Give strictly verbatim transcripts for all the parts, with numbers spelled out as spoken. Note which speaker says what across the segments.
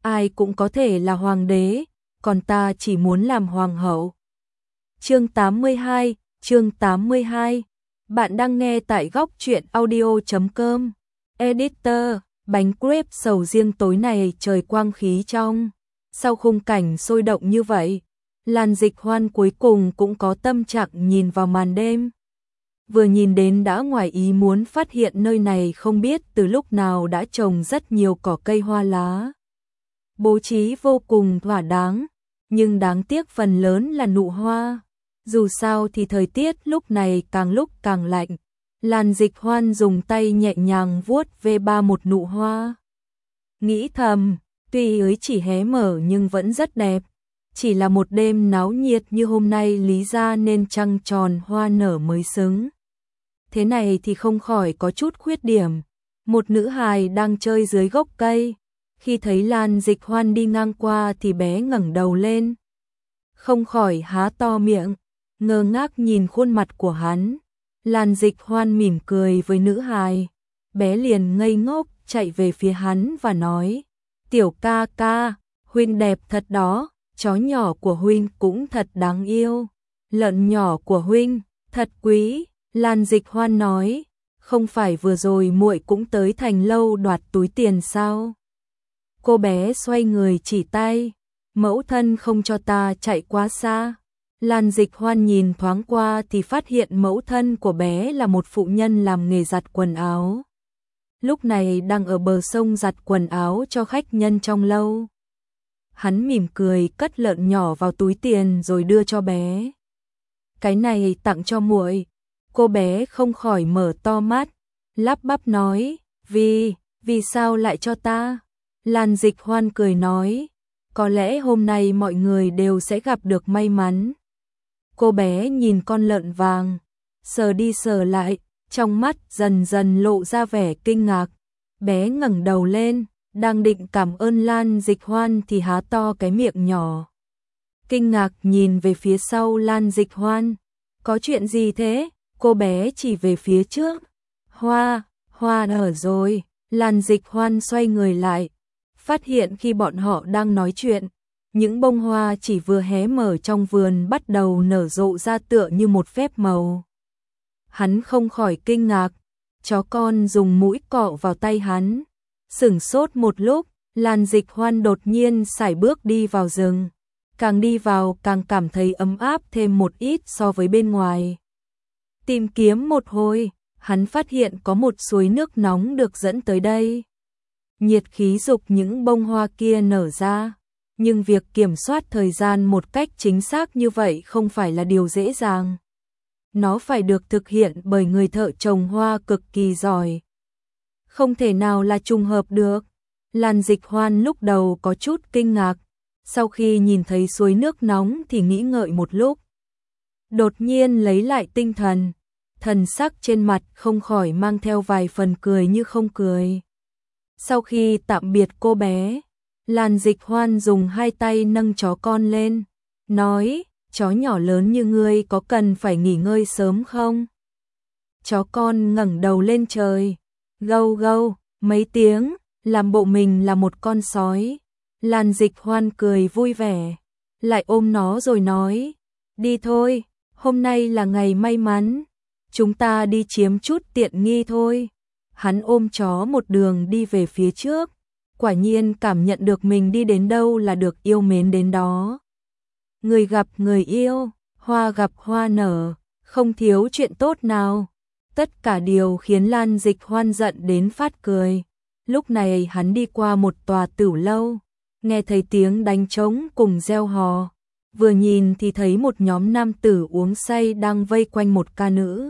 Speaker 1: ai cũng có thể là hoàng đế, còn ta chỉ muốn làm hoàng hậu. Chương tám mươi hai, chương tám mươi hai. Bạn đang nghe tại góc truyện audio chấm com. Editor, bánh crepe sầu riêng tối này trời quang khí trong. Sau khung cảnh sôi động như vậy, Lan Dịch Hoan cuối cùng cũng có tâm trạng nhìn vào màn đêm. Vừa nhìn đến đã ngoài ý muốn phát hiện nơi này không biết từ lúc nào đã trồng rất nhiều cỏ cây hoa lá. Bố trí vô cùng thỏa đáng, nhưng đáng tiếc phần lớn là nụ hoa. Dù sao thì thời tiết lúc này càng lúc càng lạnh. Lan Dịch Hoan dùng tay nhẹ nhàng vuốt về ba một nụ hoa. Nghĩ thầm, tuy ấy chỉ hé mở nhưng vẫn rất đẹp. Chỉ là một đêm náo nhiệt như hôm nay lý ra nên trăng tròn hoa nở mới xứng. Thế này thì không khỏi có chút khuyết điểm. Một nữ hài đang chơi dưới gốc cây. Khi thấy Lan Dịch Hoan đi ngang qua thì bé ngẩng đầu lên. Không khỏi há to miệng, ngơ ngác nhìn khuôn mặt của hắn. Lan Dịch Hoan mỉm cười với nữ hài. Bé liền ngây ngốc chạy về phía hắn và nói: "Tiểu ca ca, huynh đẹp thật đó, chó nhỏ của huynh cũng thật đáng yêu. Lợn nhỏ của huynh, thật quý." Lan Dịch Hoan nói: "Không phải vừa rồi muội cũng tới Thành Lâu đoạt túi tiền sao?" Cô bé xoay người chỉ tay: "Mẫu thân không cho ta chạy quá xa." Lan Dịch Hoan nhìn thoáng qua thì phát hiện mẫu thân của bé là một phụ nhân làm nghề giặt quần áo. Lúc này đang ở bờ sông giặt quần áo cho khách nhân trong lâu. Hắn mỉm cười cất lợn nhỏ vào túi tiền rồi đưa cho bé. "Cái này tặng cho muội." Cô bé không khỏi mở to mắt, lắp bắp nói: Vì, vì sao lại cho ta?" Lan Dịch Hoan cười nói: "Có lẽ hôm nay mọi người đều sẽ gặp được may mắn." Cô bé nhìn con lợn vàng, sờ đi sờ lại, trong mắt dần dần lộ ra vẻ kinh ngạc. Bé ngẩng đầu lên, đang định cảm ơn Lan Dịch Hoan thì há to cái miệng nhỏ. Kinh ngạc nhìn về phía sau Lan Dịch Hoan. "Có chuyện gì thế?" Cô bé chỉ về phía trước. "Hoa, hoa nở rồi." Lan Dịch Hoan xoay người lại, phát hiện khi bọn họ đang nói chuyện, những bông hoa chỉ vừa hé mở trong vườn bắt đầu nở rộ ra tựa như một phép màu. Hắn không khỏi kinh ngạc, chó con dùng mũi cọ vào tay hắn. Sửng sốt một lúc, Lan Dịch Hoan đột nhiên sải bước đi vào rừng. Càng đi vào càng cảm thấy ấm áp thêm một ít so với bên ngoài. Tìm kiếm một hồi, hắn phát hiện có một suối nước nóng được dẫn tới đây. Nhiệt khí dục những bông hoa kia nở ra, nhưng việc kiểm soát thời gian một cách chính xác như vậy không phải là điều dễ dàng. Nó phải được thực hiện bởi người thợ trồng hoa cực kỳ giỏi. Không thể nào là trùng hợp được. Lan Dịch Hoan lúc đầu có chút kinh ngạc, sau khi nhìn thấy suối nước nóng thì nghĩ ngợi một lúc. Đột nhiên lấy lại tinh thần, thần sắc trên mặt không khỏi mang theo vài phần cười như không cười. Sau khi tạm biệt cô bé, Lan Dịch Hoan dùng hai tay nâng chó con lên, nói: "Chó nhỏ lớn như ngươi có cần phải nghỉ ngơi sớm không?" Chó con ngẩng đầu lên trời, gâu gâu mấy tiếng, làm bộ mình là một con sói. Lan Dịch Hoan cười vui vẻ, lại ôm nó rồi nói: "Đi thôi, hôm nay là ngày may mắn, chúng ta đi chiếm chút tiện nghi thôi." Hắn ôm chó một đường đi về phía trước, quả nhiên cảm nhận được mình đi đến đâu là được yêu mến đến đó. Người gặp người yêu, hoa gặp hoa nở, không thiếu chuyện tốt nào. Tất cả điều khiến Lan Dịch Hoan giận đến phát cười. Lúc này hắn đi qua một tòa tửu lâu, nghe thấy tiếng đánh trống cùng reo hò. Vừa nhìn thì thấy một nhóm nam tử uống say đang vây quanh một ca nữ.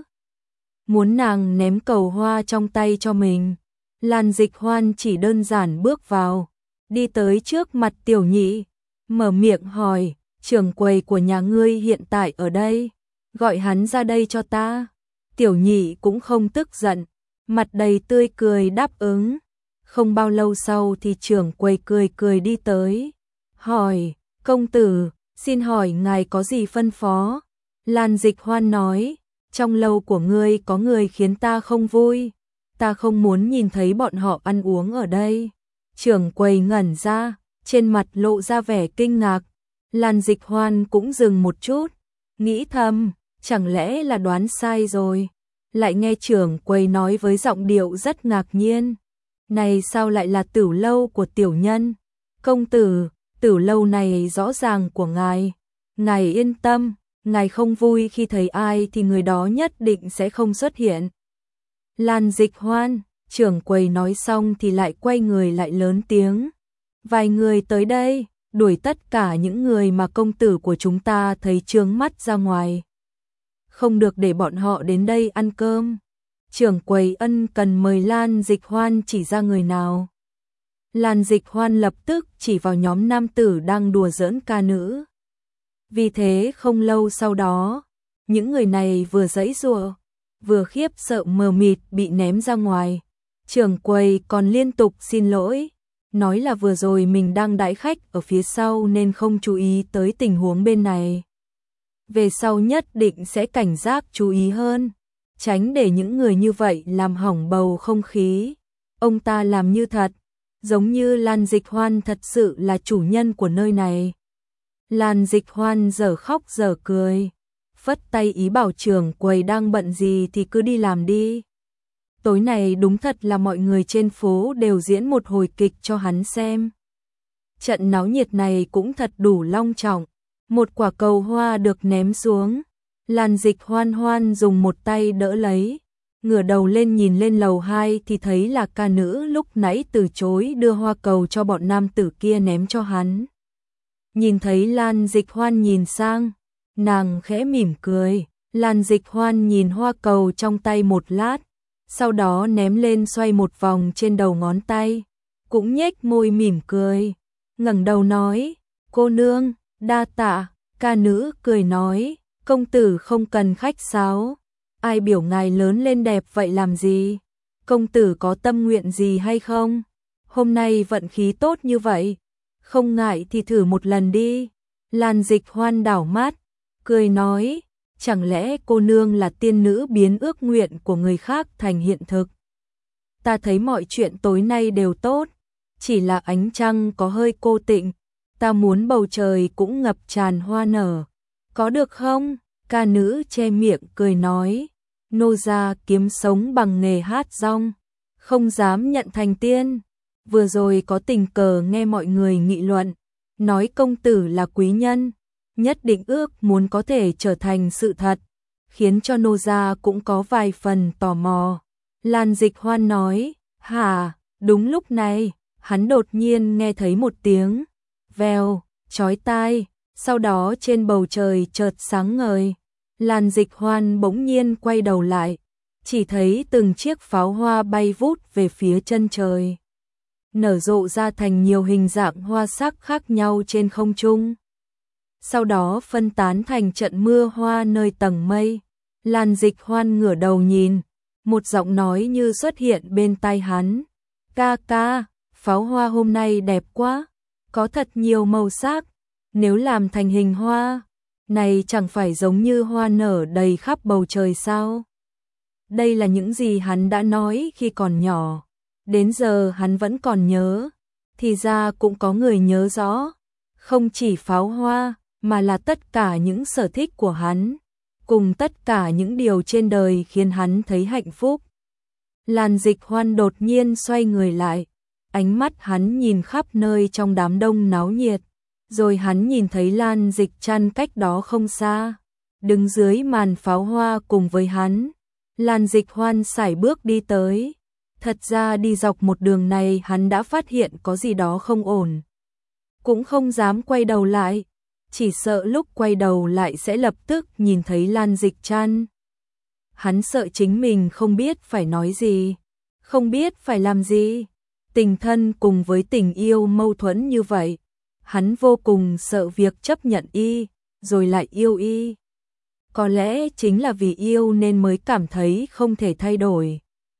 Speaker 1: Muốn nàng ném cầu hoa trong tay cho mình. Lan Dịch Hoan chỉ đơn giản bước vào, đi tới trước mặt Tiểu Nhị, mở miệng hỏi: "Trưởng quầy của nhà ngươi hiện tại ở đây, gọi hắn ra đây cho ta." Tiểu Nhị cũng không tức giận, mặt đầy tươi cười đáp ứng. Không bao lâu sau thì trưởng quầy cười cười đi tới, hỏi: "Công tử, xin hỏi ngài có gì phân phó?" Lan Dịch Hoan nói: "Trong lâu của ngươi có người khiến ta không vui, ta không muốn nhìn thấy bọn họ ăn uống ở đây." Trưởng quầy ngẩn ra, trên mặt lộ ra vẻ kinh ngạc. Lan Dịch Hoan cũng dừng một chút, nghĩ thầm, chẳng lẽ là đoán sai rồi. Lại nghe trưởng quầy nói với giọng điệu rất ngạc nhiên, này sao lại là Tử lâu của tiểu nhân? Công tử, Tử lâu này rõ ràng của ngài. Ngài yên tâm, ngài không vui khi thấy ai thì người đó nhất định sẽ không xuất hiện. Lan Dịch Hoan, trưởng quầy nói xong thì lại quay người lại lớn tiếng. Vài người tới đây, đuổi tất cả những người mà công tử của chúng ta thấy chướng mắt ra ngoài. Không được để bọn họ đến đây ăn cơm. Trưởng quầy ân cần mời Lan Dịch Hoan chỉ ra người nào. Lan Dịch Hoan lập tức chỉ vào nhóm nam tử đang đùa giỡn ca nữ. Vì thế không lâu sau đó, những người này vừa giãy giụa, vừa khiếp sợ mờ mịt bị ném ra ngoài. Trưởng quầy còn liên tục xin lỗi, nói là vừa rồi mình đang đãi khách ở phía sau nên không chú ý tới tình huống bên này. Về sau nhất định sẽ cảnh giác chú ý hơn, tránh để những người như vậy làm hỏng bầu không khí. Ông ta làm như thật, giống như Lan Dịch Hoan thật sự là chủ nhân của nơi này. Lan Dịch Hoan dở khóc dở cười, phất tay ý bảo trưởng quầy đang bận gì thì cứ đi làm đi. Tối này đúng thật là mọi người trên phố đều diễn một hồi kịch cho hắn xem. Trận náo nhiệt này cũng thật đủ long trọng. Một quả cầu hoa được ném xuống, Lan Dịch Hoan hoan dùng một tay đỡ lấy, ngửa đầu lên nhìn lên lầu hai thì thấy là ca nữ lúc nãy từ chối đưa hoa cầu cho bọn nam tử kia ném cho hắn. Nhìn thấy Lan Dịch Hoan nhìn sang, nàng khẽ mỉm cười. Lan Dịch Hoan nhìn hoa cầu trong tay một lát, sau đó ném lên xoay một vòng trên đầu ngón tay, cũng nhếch môi mỉm cười, ngẩng đầu nói, cô nương, đa tạ. Ca nữ cười nói, công tử không cần khách sáo, ai biểu ngài lớn lên đẹp vậy làm gì? Công tử có tâm nguyện gì hay không? Hôm nay vận khí tốt như vậy, không ngại thì thử một lần đi. Lan Dịch Hoan đảo mắt, cười nói, chẳng lẽ cô nương là tiên nữ biến ước nguyện của người khác thành hiện thực? Ta thấy mọi chuyện tối nay đều tốt, chỉ là ánh trăng có hơi cô tịnh, ta muốn bầu trời cũng ngập tràn hoa nở, có được không? Ca nữ che miệng cười nói, nô gia kiếm sống bằng nghề hát rong, không dám nhận thành tiên. Vừa rồi có tình cờ nghe mọi người nghị luận, nói công tử là quý nhân, nhất định ước muốn có thể trở thành sự thật, khiến cho nô gia cũng có vài phần tò mò. Lan Dịch Hoan nói, hả? Đúng lúc này, hắn đột nhiên nghe thấy một tiếng vèo, chói tai, sau đó trên bầu trời chợt sáng ngời. Lan Dịch Hoan bỗng nhiên quay đầu lại, chỉ thấy từng chiếc pháo hoa bay vút về phía chân trời, nở rộ ra thành nhiều hình dạng hoa sắc khác nhau trên không trung. Sau đó phân tán thành trận mưa hoa nơi tầng mây. Lan Dịch Hoan ngửa đầu nhìn, một giọng nói như xuất hiện bên tai hắn. Ca ca, pháo hoa hôm nay đẹp quá, có thật nhiều màu sắc, nếu làm thành hình hoa, này chẳng phải giống như hoa nở đầy khắp bầu trời sao? Đây là những gì hắn đã nói khi còn nhỏ, đến giờ hắn vẫn còn nhớ, thì ra cũng có người nhớ rõ, không chỉ pháo hoa, mà là tất cả những sở thích của hắn, cùng tất cả những điều trên đời khiến hắn thấy hạnh phúc. Lan Dịch Hoan đột nhiên xoay người lại, ánh mắt hắn nhìn khắp nơi trong đám đông náo nhiệt, rồi hắn nhìn thấy Lan Dịch Trăn cách đó không xa, đứng dưới màn pháo hoa cùng với hắn. Lan Dịch Hoan sải bước đi tới, thật ra đi dọc một đường này hắn đã phát hiện có gì đó không ổn, cũng không dám quay đầu lại, chỉ sợ lúc quay đầu lại sẽ lập tức nhìn thấy Lan Dịch Trăn. Hắn sợ chính mình không biết phải nói gì, không biết phải làm gì. Tình thân cùng với tình yêu mâu thuẫn như vậy, hắn vô cùng sợ việc chấp nhận y, rồi lại yêu y. Có lẽ chính là vì yêu nên mới cảm thấy không thể thay đổi.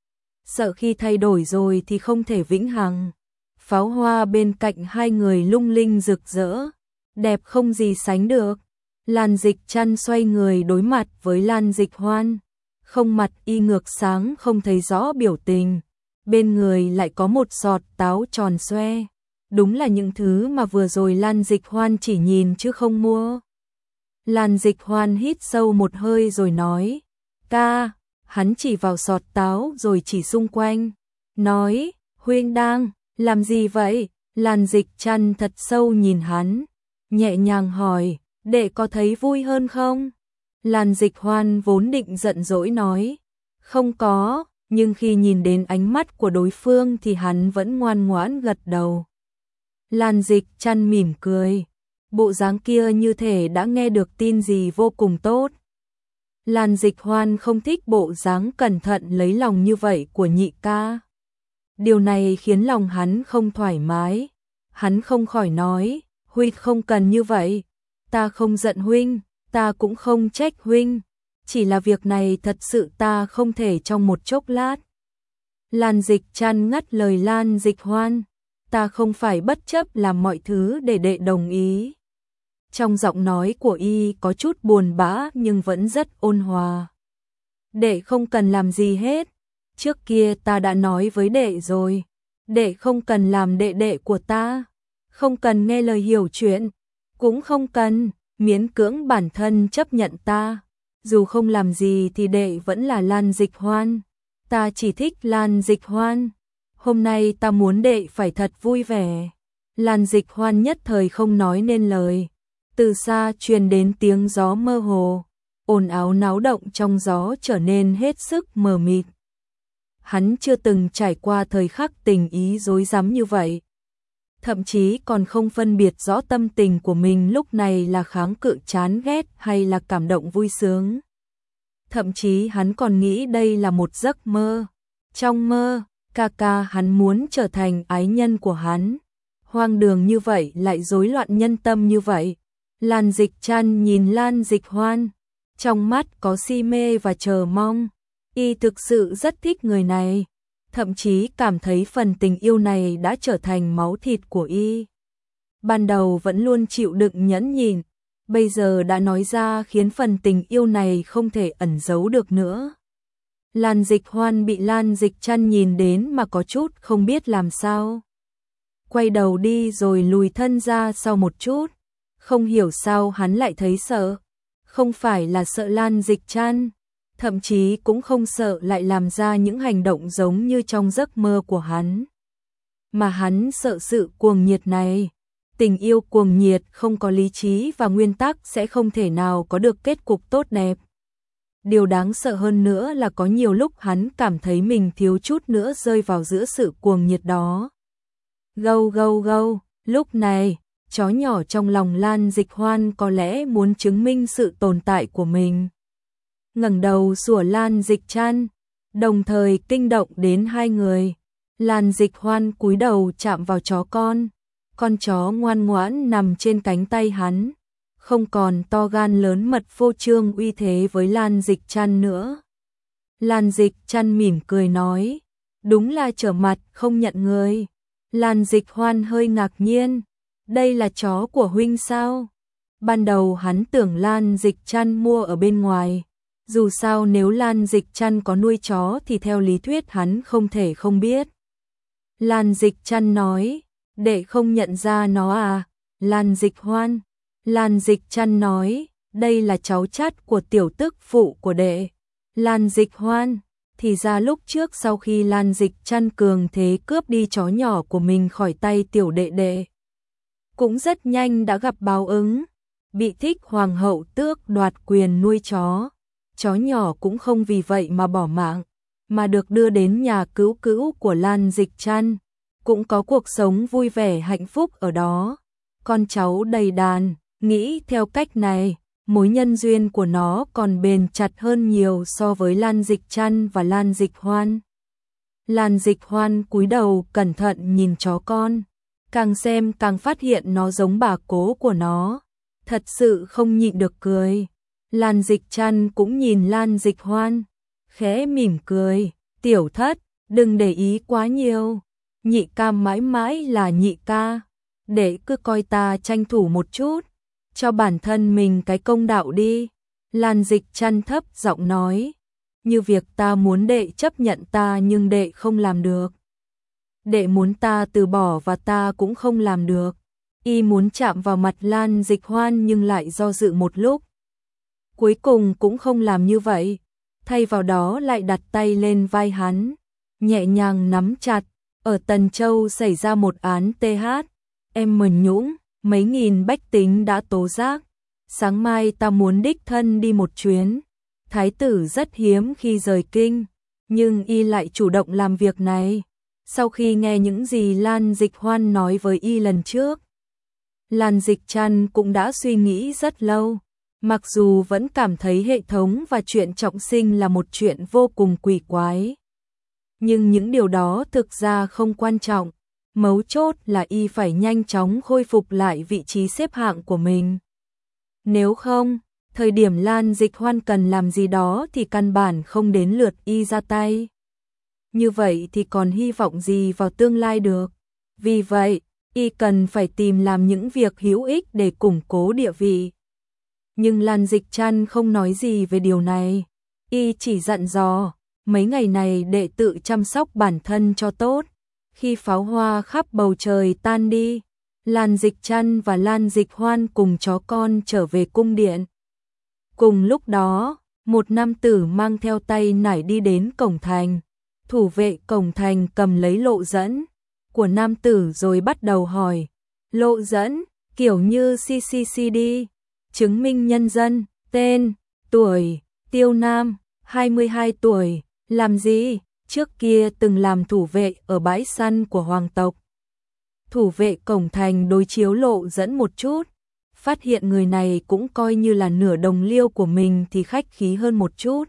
Speaker 1: Sợ khi thay đổi rồi thì không thể vĩnh hằng. Pháo hoa bên cạnh hai người lung linh rực rỡ, đẹp không gì sánh được. Lan Dịch Trăn xoay người đối mặt với Lan Dịch Hoan, không mặt y ngược sáng không thấy rõ biểu tình, bên người lại có một giọt táo tròn xoe, đúng là những thứ mà vừa rồi Lan Dịch Hoan chỉ nhìn chứ không mua. Lan Dịch Hoan hít sâu một hơi rồi nói, ca, hắn chỉ vào sọt táo rồi chỉ xung quanh, nói, huynh đang làm gì vậy? Lan Dịch Trăn thật sâu nhìn hắn, nhẹ nhàng hỏi, đệ có thấy vui hơn không? Lan Dịch Hoan vốn định giận dỗi nói, không có, nhưng khi nhìn đến ánh mắt của đối phương thì hắn vẫn ngoan ngoãn gật đầu. Lan Dịch Trăn mỉm cười, bộ dáng kia như thể đã nghe được tin gì vô cùng tốt. Lan Dịch Hoan không thích bộ dáng cẩn thận lấy lòng như vậy của nhị ca. Điều này khiến lòng hắn không thoải mái. Hắn không khỏi nói, huynh không cần như vậy. Ta không giận huynh, ta cũng không trách huynh. Chỉ là việc này thật sự ta không thể trong một chốc lát. Lan Dịch Trăn ngắt lời Lan Dịch Hoan, ta không phải bất chấp làm mọi thứ để đệ đồng ý. Trong giọng nói của y có chút buồn bã nhưng vẫn rất ôn hòa. Đệ không cần làm gì hết. Trước kia ta đã nói với đệ rồi. Đệ không cần làm đệ đệ của ta. Không cần nghe lời hiểu chuyện. Cũng không cần miễn cưỡng bản thân chấp nhận ta. Dù không làm gì thì đệ vẫn là Lan Dịch Hoan. Ta chỉ thích Lan Dịch Hoan. Hôm nay ta muốn đệ phải thật vui vẻ. Lan Dịch Hoan nhất thời không nói nên lời. Từ xa truyền đến tiếng gió mơ hồ, ồn ào náo động trong gió trở nên hết sức mờ mịt. Hắn chưa từng trải qua thời khắc tình ý rối rắm như vậy. Thậm chí còn không phân biệt rõ tâm tình của mình lúc này là kháng cự chán ghét hay là cảm động vui sướng. Thậm chí hắn còn nghĩ đây là một giấc mơ. Trong mơ, ca ca hắn muốn trở thành ái nhân của hắn. Hoang đường như vậy lại rối loạn nhân tâm như vậy. Lan Dịch Trăn nhìn Lan Dịch Hoan, trong mắt có si mê và chờ mong. Y thực sự rất thích người này, thậm chí cảm thấy phần tình yêu này đã trở thành máu thịt của y. Ban đầu vẫn luôn chịu đựng nhẫn nhịn, bây giờ đã nói ra khiến phần tình yêu này không thể ẩn giấu được nữa. Lan Dịch Hoan bị Lan Dịch Trăn nhìn đến mà có chút không biết làm sao. Quay đầu đi rồi lùi thân ra sau một chút. Không hiểu sao hắn lại thấy sợ. Không phải là sợ Lan Dịch Trăn, thậm chí cũng không sợ lại làm ra những hành động giống như trong giấc mơ của hắn. Mà hắn sợ sự cuồng nhiệt này. Tình yêu cuồng nhiệt không có lý trí và nguyên tắc sẽ không thể nào có được kết cục tốt đẹp. Điều đáng sợ hơn nữa là có nhiều lúc hắn cảm thấy mình thiếu chút nữa rơi vào giữa sự cuồng nhiệt đó. Gâu gâu gâu, lúc này chó nhỏ trong lòng Lan Dịch Hoan có lẽ muốn chứng minh sự tồn tại của mình. Ngẩng đầu sủa Lan Dịch Trăn, đồng thời kinh động đến hai người. Lan Dịch Hoan cúi đầu chạm vào chó con. Con chó ngoan ngoãn nằm trên cánh tay hắn, không còn to gan lớn mật phô trương uy thế với Lan Dịch Trăn nữa. Lan Dịch Trăn mỉm cười nói, đúng là trở mặt không nhận người. Lan Dịch Hoan hơi ngạc nhiên. Đây là chó của huynh sao? Ban đầu hắn tưởng Lan Dịch Trăn mua ở bên ngoài. Dù sao nếu Lan Dịch Trăn có nuôi chó thì theo lý thuyết hắn không thể không biết. Lan Dịch Trăn nói, đệ không nhận ra nó à? Lan Dịch Hoan. Lan Dịch Trăn nói, đây là cháu chắt của tiểu tức phụ của đệ. Lan Dịch Hoan. Thì ra lúc trước sau khi Lan Dịch Trăn cường thế cướp đi chó nhỏ của mình khỏi tay tiểu đệ đệ, cũng rất nhanh đã gặp báo ứng, bị thích hoàng hậu tước đoạt quyền nuôi chó. Chó nhỏ cũng không vì vậy mà bỏ mạng, mà được đưa đến nhà cứu cữu của Lan Dịch Trăn, cũng có cuộc sống vui vẻ hạnh phúc ở đó. Con cháu đầy đàn, nghĩ theo cách này, mối nhân duyên của nó còn bền chặt hơn nhiều so với Lan Dịch Trăn và Lan Dịch Hoan. Lan Dịch Hoan cúi đầu cẩn thận nhìn chó con, càng xem càng phát hiện nó giống bà cố của nó, thật sự không nhịn được cười. Lan Dịch Trăn cũng nhìn Lan Dịch Hoan, khẽ mỉm cười, tiểu thất, đừng để ý quá nhiều, nhị ca mãi mãi là nhị ca, để cứ coi ta tranh thủ một chút, cho bản thân mình cái công đạo đi. Lan Dịch Trăn thấp giọng nói, như việc ta muốn đệ chấp nhận ta nhưng đệ không làm được. đệ muốn ta từ bỏ và ta cũng không làm được. Y muốn chạm vào mặt Lan Dịch Hoan nhưng lại do dự một lúc. Cuối cùng cũng không làm như vậy, thay vào đó lại đặt tay lên vai hắn, nhẹ nhàng nắm chặt. Ở Tần Châu xảy ra một án tê hát, em mần nhũng, mấy nghìn bách tính đã tố giác. Sáng mai ta muốn đích thân đi một chuyến. Thái tử rất hiếm khi rời kinh, nhưng y lại chủ động làm việc này. Sau khi nghe những gì Lan Dịch Hoan nói với y lần trước, Lan Dịch Trăn cũng đã suy nghĩ rất lâu. Mặc dù vẫn cảm thấy hệ thống và chuyện trọng sinh là một chuyện vô cùng quỷ quái, nhưng những điều đó thực ra không quan trọng. Mấu chốt là y phải nhanh chóng khôi phục lại vị trí xếp hạng của mình. Nếu không, thời điểm Lan Dịch Hoan cần làm gì đó thì căn bản không đến lượt y ra tay. Như vậy thì còn hy vọng gì vào tương lai được. Vì vậy, y cần phải tìm làm những việc hữu ích để củng cố địa vị. Nhưng Lan Dịch Trăn không nói gì về điều này. Y chỉ dặn dò, mấy ngày này đệ tự chăm sóc bản thân cho tốt. Khi pháo hoa khắp bầu trời tan đi, Lan Dịch Trăn và Lan Dịch Hoan cùng chó con trở về cung điện. Cùng lúc đó, một nam tử mang theo tay nải đi đến cổng thành. Thủ vệ cổng thành cầm lấy lộ dẫn của nam tử rồi bắt đầu hỏi. Lộ dẫn, kiểu như xê xê xê đê, chứng minh nhân dân, tên, tuổi, Tiêu Nam, hai mươi hai tuổi, làm gì? Trước kia từng làm thủ vệ ở bãi săn của hoàng tộc. Thủ vệ cổng thành đối chiếu lộ dẫn một chút, phát hiện người này cũng coi như là nửa đồng liêu của mình thì khách khí hơn một chút.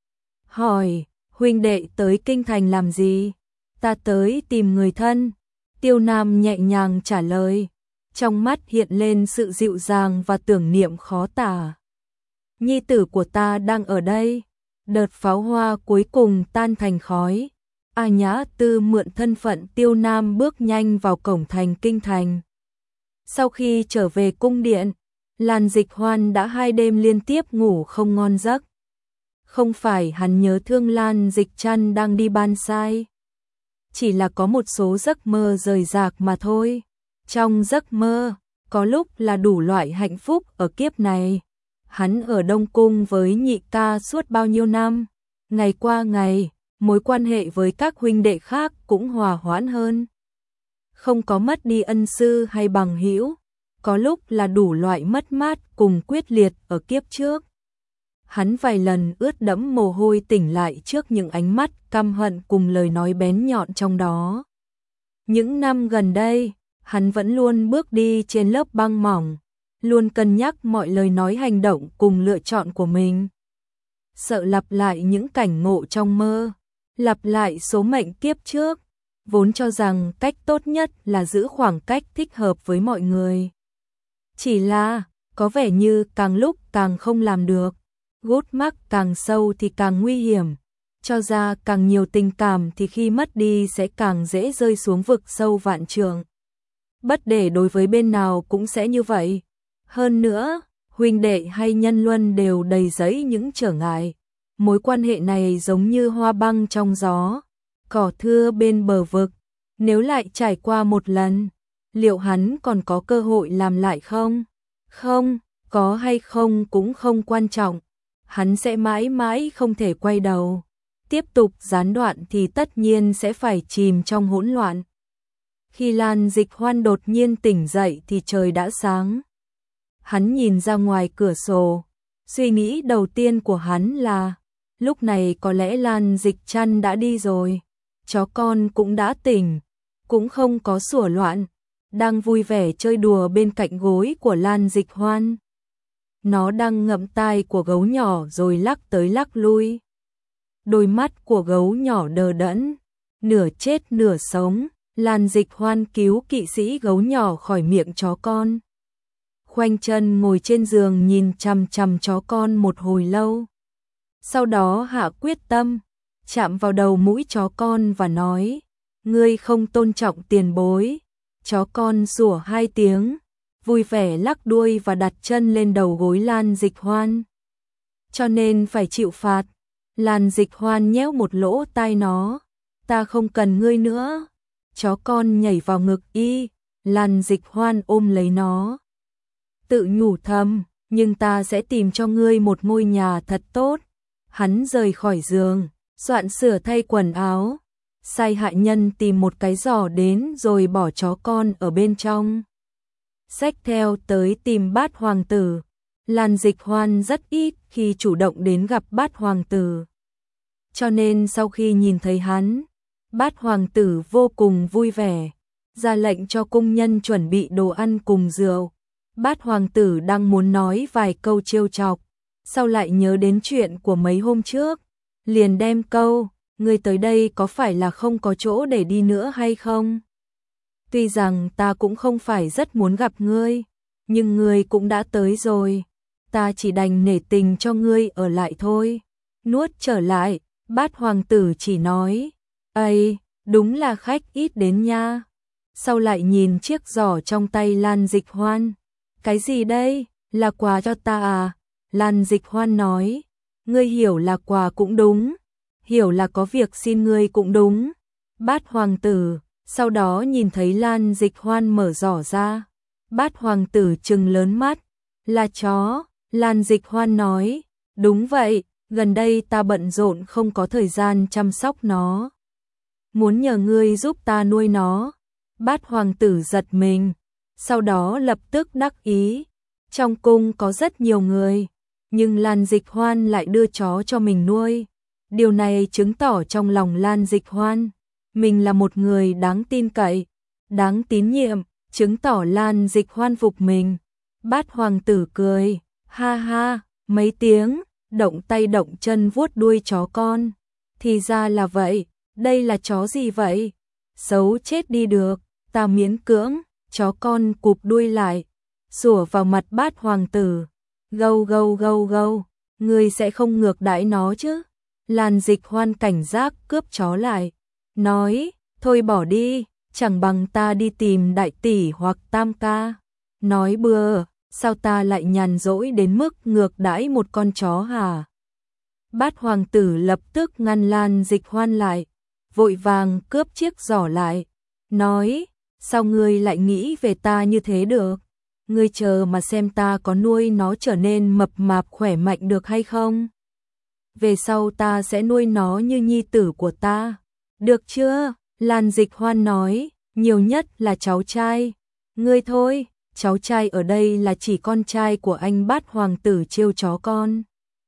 Speaker 1: Hỏi, huynh đệ tới kinh thành làm gì? Ta tới tìm người thân. Tiêu Nam nhẹ nhàng trả lời, trong mắt hiện lên sự dịu dàng và tưởng niệm khó tả. Nhi tử của ta đang ở đây. Đợt pháo hoa cuối cùng tan thành khói. A Nhã Tư mượn thân phận Tiêu Nam bước nhanh vào cổng thành kinh thành. Sau khi trở về cung điện, Lan Dịch Hoan đã hai đêm liên tiếp ngủ không ngon giấc. Không phải hắn nhớ thương Lan Dịch Trăn đang đi ban sai, chỉ là có một số giấc mơ rời rạc mà thôi. Trong giấc mơ, có lúc là đủ loại hạnh phúc ở kiếp này. Hắn ở Đông Cung với nhị ca suốt bao nhiêu năm, ngày qua ngày, mối quan hệ với các huynh đệ khác cũng hòa hoãn hơn. Không có mất đi ân sư hay bằng hữu, có lúc là đủ loại mất mát cùng quyết liệt ở kiếp trước. Hắn vài lần ướt đẫm mồ hôi tỉnh lại trước những ánh mắt căm hận cùng lời nói bén nhọn trong đó. Những năm gần đây, hắn vẫn luôn bước đi trên lớp băng mỏng, luôn cân nhắc mọi lời nói hành động cùng lựa chọn của mình. Sợ lặp lại những cảnh ngộ trong mơ, lặp lại số mệnh kiếp trước, vốn cho rằng cách tốt nhất là giữ khoảng cách thích hợp với mọi người. Chỉ là, có vẻ như càng lúc càng không làm được, gút mắc càng sâu thì càng nguy hiểm, cho ra càng nhiều tình cảm thì khi mất đi sẽ càng dễ rơi xuống vực sâu vạn trượng. Bất để đối với bên nào cũng sẽ như vậy. Hơn nữa, huynh đệ hay nhân luân đều đầy rẫy những trở ngại. Mối quan hệ này giống như hoa băng trong gió, cỏ thưa bên bờ vực. Nếu lại trải qua một lần, liệu hắn còn có cơ hội làm lại không? Không, có hay không cũng không quan trọng. Hắn sẽ mãi mãi không thể quay đầu. Tiếp tục gián đoạn thì tất nhiên sẽ phải chìm trong hỗn loạn. Khi Lan Dịch Hoan đột nhiên tỉnh dậy thì trời đã sáng. Hắn nhìn ra ngoài cửa sổ, suy nghĩ đầu tiên của hắn là lúc này có lẽ Lan Dịch Trăn đã đi rồi, chó con cũng đã tỉnh, cũng không có sủa loạn, đang vui vẻ chơi đùa bên cạnh gối của Lan Dịch Hoan. Nó đang ngậm tai của gấu nhỏ rồi lắc tới lắc lui. Đôi mắt của gấu nhỏ đờ đẫn, nửa chết nửa sống. Lan Dịch Hoan cứu kỵ sĩ gấu nhỏ khỏi miệng chó con. Khoanh chân ngồi trên giường nhìn chằm chằm chó con một hồi lâu. Sau đó hạ quyết tâm, chạm vào đầu mũi chó con và nói, ngươi không tôn trọng tiền bối. Chó con sủa hai tiếng, vui vẻ lắc đuôi và đặt chân lên đầu gối Lan Dịch Hoan. Cho nên phải chịu phạt. Lan Dịch Hoan nhéo một lỗ tai nó, ta không cần ngươi nữa. chó con nhảy vào ngực y, Lan Dịch Hoan ôm lấy nó. Tự nhủ thầm, nhưng ta sẽ tìm cho ngươi một ngôi nhà thật tốt. Hắn rời khỏi giường, soạn sửa thay quần áo, sai hạ nhân tìm một cái giỏ đến rồi bỏ chó con ở bên trong. Xách theo tới tìm Bát hoàng tử. Lan Dịch Hoan rất ít khi chủ động đến gặp Bát hoàng tử. Cho nên sau khi nhìn thấy hắn, Bát hoàng tử vô cùng vui vẻ, ra lệnh cho cung nhân chuẩn bị đồ ăn cùng rượu. Bát hoàng tử đang muốn nói vài câu trêu chọc, sau lại nhớ đến chuyện của mấy hôm trước, liền đem câu, ngươi tới đây có phải là không có chỗ để đi nữa hay không? Tuy rằng ta cũng không phải rất muốn gặp ngươi, nhưng ngươi cũng đã tới rồi, ta chỉ đành nể tình cho ngươi ở lại thôi. Nuốt trở lại, Bát hoàng tử chỉ nói, ây, đúng là khách ít đến nha. Sau lại nhìn chiếc giỏ trong tay Lan Dịch Hoan, cái gì đây, là quà cho ta à? Lan Dịch Hoan nói, ngươi hiểu là quà cũng đúng, hiểu là có việc xin ngươi cũng đúng. Bát hoàng tử, sau đó nhìn thấy Lan Dịch Hoan mở giỏ ra, Bát hoàng tử trừng lớn mắt, là chó. Lan Dịch Hoan nói, đúng vậy, gần đây ta bận rộn không có thời gian chăm sóc nó. Muốn nhờ ngươi giúp ta nuôi nó. Bát hoàng tử giật mình, sau đó lập tức đắc ý. Trong cung có rất nhiều người, nhưng Lan Dịch Hoan lại đưa chó cho mình nuôi. Điều này chứng tỏ trong lòng Lan Dịch Hoan, mình là một người đáng tin cậy, đáng tín nhiệm, chứng tỏ Lan Dịch Hoan phục mình. Bát hoàng tử cười, ha ha, mấy tiếng, động tay động chân vuốt đuôi chó con. Thì ra là vậy, đây là chó gì vậy? Xấu chết đi được, ta miễn cưỡng. Chó con cụp đuôi lại, sủa vào mặt Bát hoàng tử. Gâu gâu gâu gâu, ngươi sẽ không ngược đãi nó chứ? Lan Dịch Hoan cảnh giác cướp chó lại, nói, thôi bỏ đi, chẳng bằng ta đi tìm đại tỷ hoặc tam ca. Nói bừa, sao ta lại nhàn rỗi đến mức ngược đãi một con chó hả? Bát hoàng tử lập tức ngăn Lan Dịch Hoan lại, vội vàng cướp chiếc giỏ lại, nói, sao ngươi lại nghĩ về ta như thế được? Ngươi chờ mà xem ta có nuôi nó trở nên mập mạp khỏe mạnh được hay không? Về sau ta sẽ nuôi nó như nhi tử của ta. Được chưa? Lan Dịch Hoan nói, nhiều nhất là cháu trai. Ngươi thôi, cháu trai ở đây là chỉ con trai của anh Bát hoàng tử trêu chó con.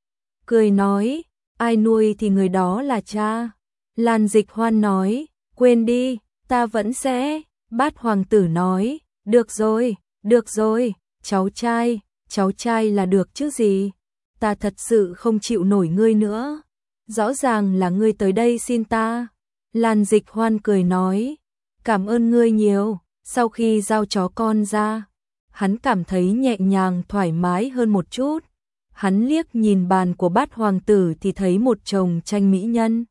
Speaker 1: Cười nói, ai nuôi thì người đó là cha. Lan Dịch Hoan nói, quên đi, ta vẫn sẽ. Bát hoàng tử nói, được rồi, được rồi, cháu trai, cháu trai là được chứ gì. Ta thật sự không chịu nổi ngươi nữa. Rõ ràng là ngươi tới đây xin ta. Lan Dịch Hoan cười nói, cảm ơn ngươi nhiều. Sau khi giao chó con ra, hắn cảm thấy nhẹ nhàng thoải mái hơn một chút. Hắn liếc nhìn bàn của Bát hoàng tử thì thấy một chồng tranh mỹ nhân.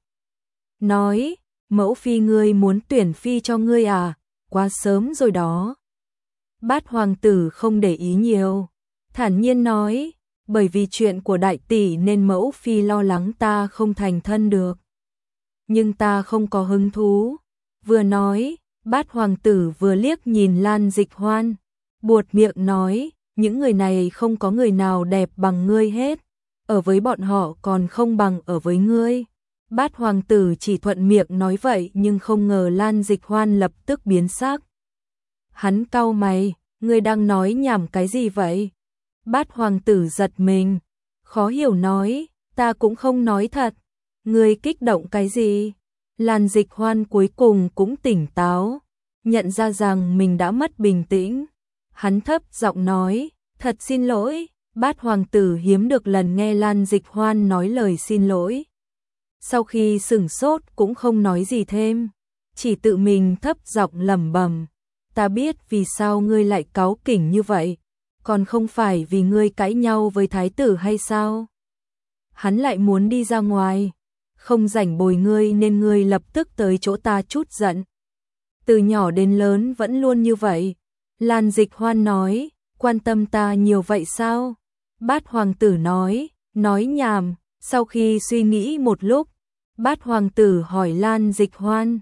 Speaker 1: Nói, mẫu phi ngươi muốn tuyển phi cho ngươi à? Quá sớm rồi đó. Bát hoàng tử không để ý nhiều, thản nhiên nói, bởi vì chuyện của đại tỷ nên mẫu phi lo lắng ta không thành thân được. Nhưng ta không có hứng thú. Vừa nói, Bát hoàng tử vừa liếc nhìn Lan Dịch Hoan, buột miệng nói, những người này không có người nào đẹp bằng ngươi hết, ở với bọn họ còn không bằng ở với ngươi. Bát hoàng tử chỉ thuận miệng nói vậy nhưng không ngờ Lan Dịch Hoan lập tức biến sắc. Hắn cau mày, ngươi đang nói nhảm cái gì vậy? Bát hoàng tử giật mình, khó hiểu nói, ta cũng không nói thật. Ngươi kích động cái gì? Lan Dịch Hoan cuối cùng cũng tỉnh táo, nhận ra rằng mình đã mất bình tĩnh. Hắn thấp giọng nói, thật xin lỗi. Bát hoàng tử hiếm được lần nghe Lan Dịch Hoan nói lời xin lỗi. Sau khi sửng sốt cũng không nói gì thêm, chỉ tự mình thấp giọng lẩm bẩm, ta biết vì sao ngươi lại cáu kỉnh như vậy, còn không phải vì ngươi cãi nhau với thái tử hay sao? Hắn lại muốn đi ra ngoài, không rảnh bồi ngươi nên ngươi lập tức tới chỗ ta chút giận. Từ nhỏ đến lớn vẫn luôn như vậy. Lan Dịch Hoan nói, quan tâm ta nhiều vậy sao? Bát hoàng tử nói, nói nhảm. Sau khi suy nghĩ một lúc, Bát hoàng tử hỏi Lan Dịch Hoan,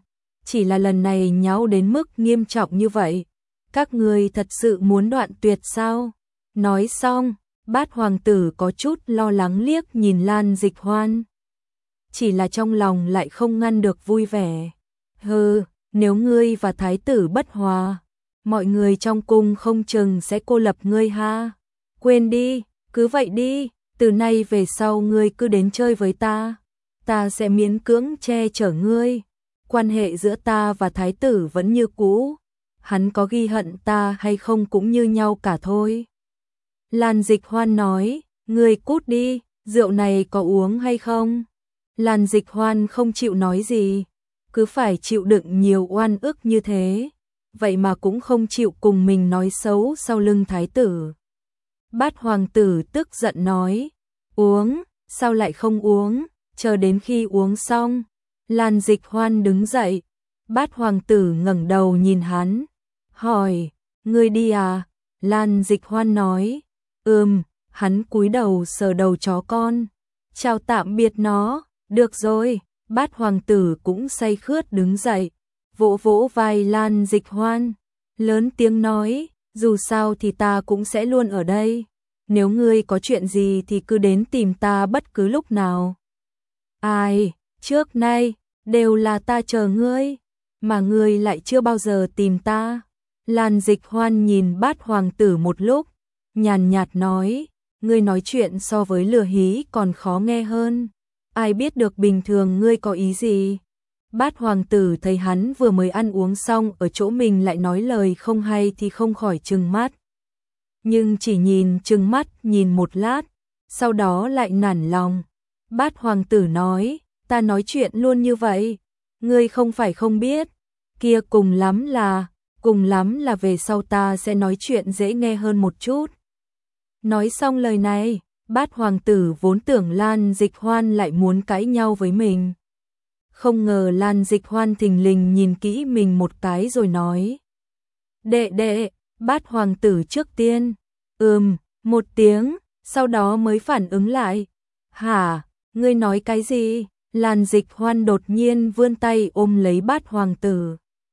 Speaker 1: chỉ là lần này nháo đến mức nghiêm trọng như vậy. Các ngươi thật sự muốn đoạn tuyệt sao? Nói xong, Bát hoàng tử có chút lo lắng liếc nhìn Lan Dịch Hoan. Chỉ là trong lòng lại không ngăn được vui vẻ. Hừ, nếu ngươi và thái tử bất hòa, mọi người trong cung không chừng sẽ cô lập ngươi ha. Quên đi, cứ vậy đi, từ nay về sau ngươi cứ đến chơi với ta. Ta sẽ miễn cưỡng che chở ngươi. Quan hệ giữa ta và thái tử vẫn như cũ. Hắn có ghi hận ta hay không cũng như nhau cả thôi. Lan Dịch Hoan nói, ngươi cút đi, rượu này có uống hay không? Lan Dịch Hoan không chịu nói gì, cứ phải chịu đựng nhiều oan ức như thế, vậy mà cũng không chịu cùng mình nói xấu sau lưng thái tử. Bát hoàng tử tức giận nói, uống, sao lại không uống, chờ đến khi uống xong. Lan Dịch Hoan đứng dậy, Bát hoàng tử ngẩng đầu nhìn hắn, hỏi, ngươi đi à? Lan Dịch Hoan nói, ừm, hắn cúi đầu sờ đầu chó con, chào tạm biệt nó, được rồi. Bát hoàng tử cũng say khướt đứng dậy, vỗ vỗ vai Lan Dịch Hoan, lớn tiếng nói, dù sao thì ta cũng sẽ luôn ở đây, nếu ngươi có chuyện gì thì cứ đến tìm ta bất cứ lúc nào. Ai, trước nay, đều là ta chờ ngươi, mà ngươi lại chưa bao giờ tìm ta. Lan Dịch Hoan nhìn Bát hoàng tử một lúc, nhàn nhạt nói, ngươi nói chuyện so với lừa hí còn khó nghe hơn. Ai biết được bình thường ngươi có ý gì? Bát hoàng tử thấy hắn vừa mới ăn uống xong ở chỗ mình lại nói lời không hay thì không khỏi trừng mắt. Nhưng chỉ nhìn trừng mắt nhìn một lát, sau đó lại nản lòng. Bát hoàng tử nói, ta nói chuyện luôn như vậy, ngươi không phải không biết, kia cùng lắm là, cùng lắm là về sau ta sẽ nói chuyện dễ nghe hơn một chút. Nói xong lời này, Bát hoàng tử vốn tưởng Lan Dịch Hoan lại muốn cãi nhau với mình. Không ngờ Lan Dịch Hoan thình lình nhìn kỹ mình một cái rồi nói. Đệ đệ, Bát hoàng tử trước tiên. Ừm, một tiếng, sau đó mới phản ứng lại. Hả, ngươi nói cái gì? Lan Dịch Hoan đột nhiên vươn tay ôm lấy Bát hoàng tử.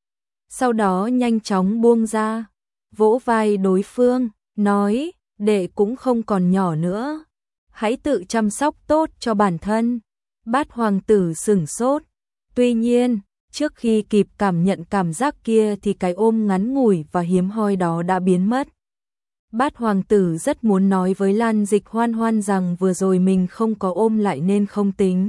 Speaker 1: Sau đó nhanh chóng buông ra, vỗ vai đối phương, nói, đệ cũng không còn nhỏ nữa. Hãy tự chăm sóc tốt cho bản thân. Bát hoàng tử sửng sốt. Tuy nhiên, trước khi kịp cảm nhận cảm giác kia thì cái ôm ngắn ngủi và hiếm hoi đó đã biến mất. Bát hoàng tử rất muốn nói với Lan Dịch Hoan Hoan rằng vừa rồi mình không có ôm lại nên không tính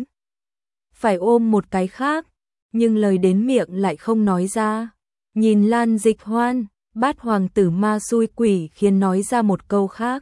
Speaker 1: phải ôm một cái khác, nhưng lời đến miệng lại không nói ra. Nhìn Lan Dịch Hoan, Bát hoàng tử ma xui quỷ khiến nói ra một câu khác.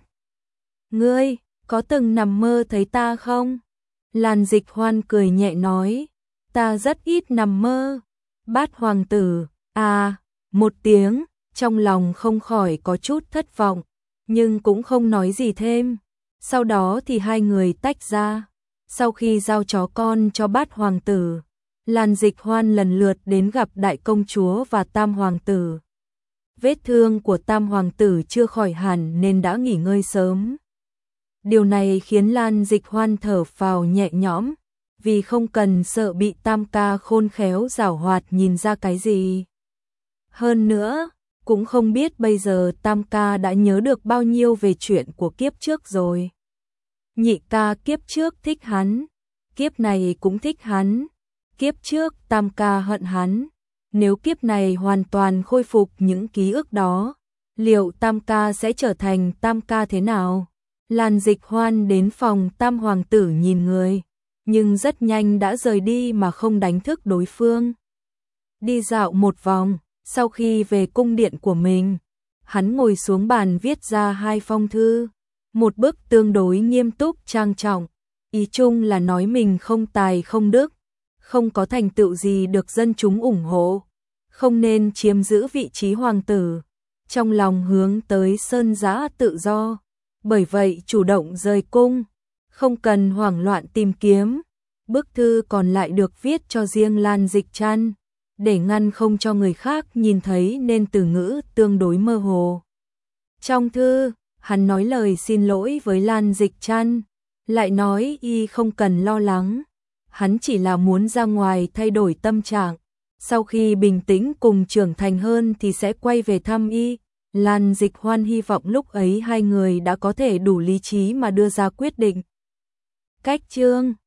Speaker 1: Ngươi có từng nằm mơ thấy ta không? Lan Dịch Hoan cười nhẹ nói, ta rất ít nằm mơ. Bát hoàng tử, à, một tiếng, trong lòng không khỏi có chút thất vọng, nhưng cũng không nói gì thêm. Sau đó thì hai người tách ra. Sau khi giao chó con cho Bát hoàng tử, Lan Dịch Hoan lần lượt đến gặp đại công chúa và tam hoàng tử. Vết thương của tam hoàng tử chưa khỏi hẳn nên đã nghỉ ngơi sớm. Điều này khiến Lan Dịch Hoan thở phào nhẹ nhõm, vì không cần sợ bị tam ca khôn khéo giảo hoạt nhìn ra cái gì. Hơn nữa, cũng không biết bây giờ tam ca đã nhớ được bao nhiêu về chuyện của kiếp trước rồi. Nhị ca kiếp trước thích hắn, kiếp này cũng thích hắn, kiếp trước tam ca hận hắn. Nếu kiếp này hoàn toàn khôi phục những ký ức đó, liệu tam ca sẽ trở thành tam ca thế nào? Lan Dịch Hoan đến phòng tam hoàng tử nhìn người, nhưng rất nhanh đã rời đi mà không đánh thức đối phương. Đi dạo một vòng, sau khi về cung điện của mình, hắn ngồi xuống bàn viết ra hai phong thư, một bức tương đối nghiêm túc trang trọng, ý chung là nói mình không tài không đức, không có thành tựu gì được dân chúng ủng hộ, không nên chiếm giữ vị trí hoàng tử, trong lòng hướng tới sơn giã tự do. Bởi vậy chủ động rời cung, không cần hoảng loạn tìm kiếm. Bức thư còn lại được viết cho riêng Lan Dịch Trăn, để ngăn không cho người khác nhìn thấy nên từ ngữ tương đối mơ hồ. Trong thư, hắn nói lời xin lỗi với Lan Dịch Trăn, lại nói y không cần lo lắng, hắn chỉ là muốn ra ngoài thay đổi tâm trạng, sau khi bình tĩnh cùng trưởng thành hơn thì sẽ quay về thăm y. Lan Dịch Hoan hy vọng lúc ấy hai người đã có thể đủ lý trí mà đưa ra quyết định. Cách chương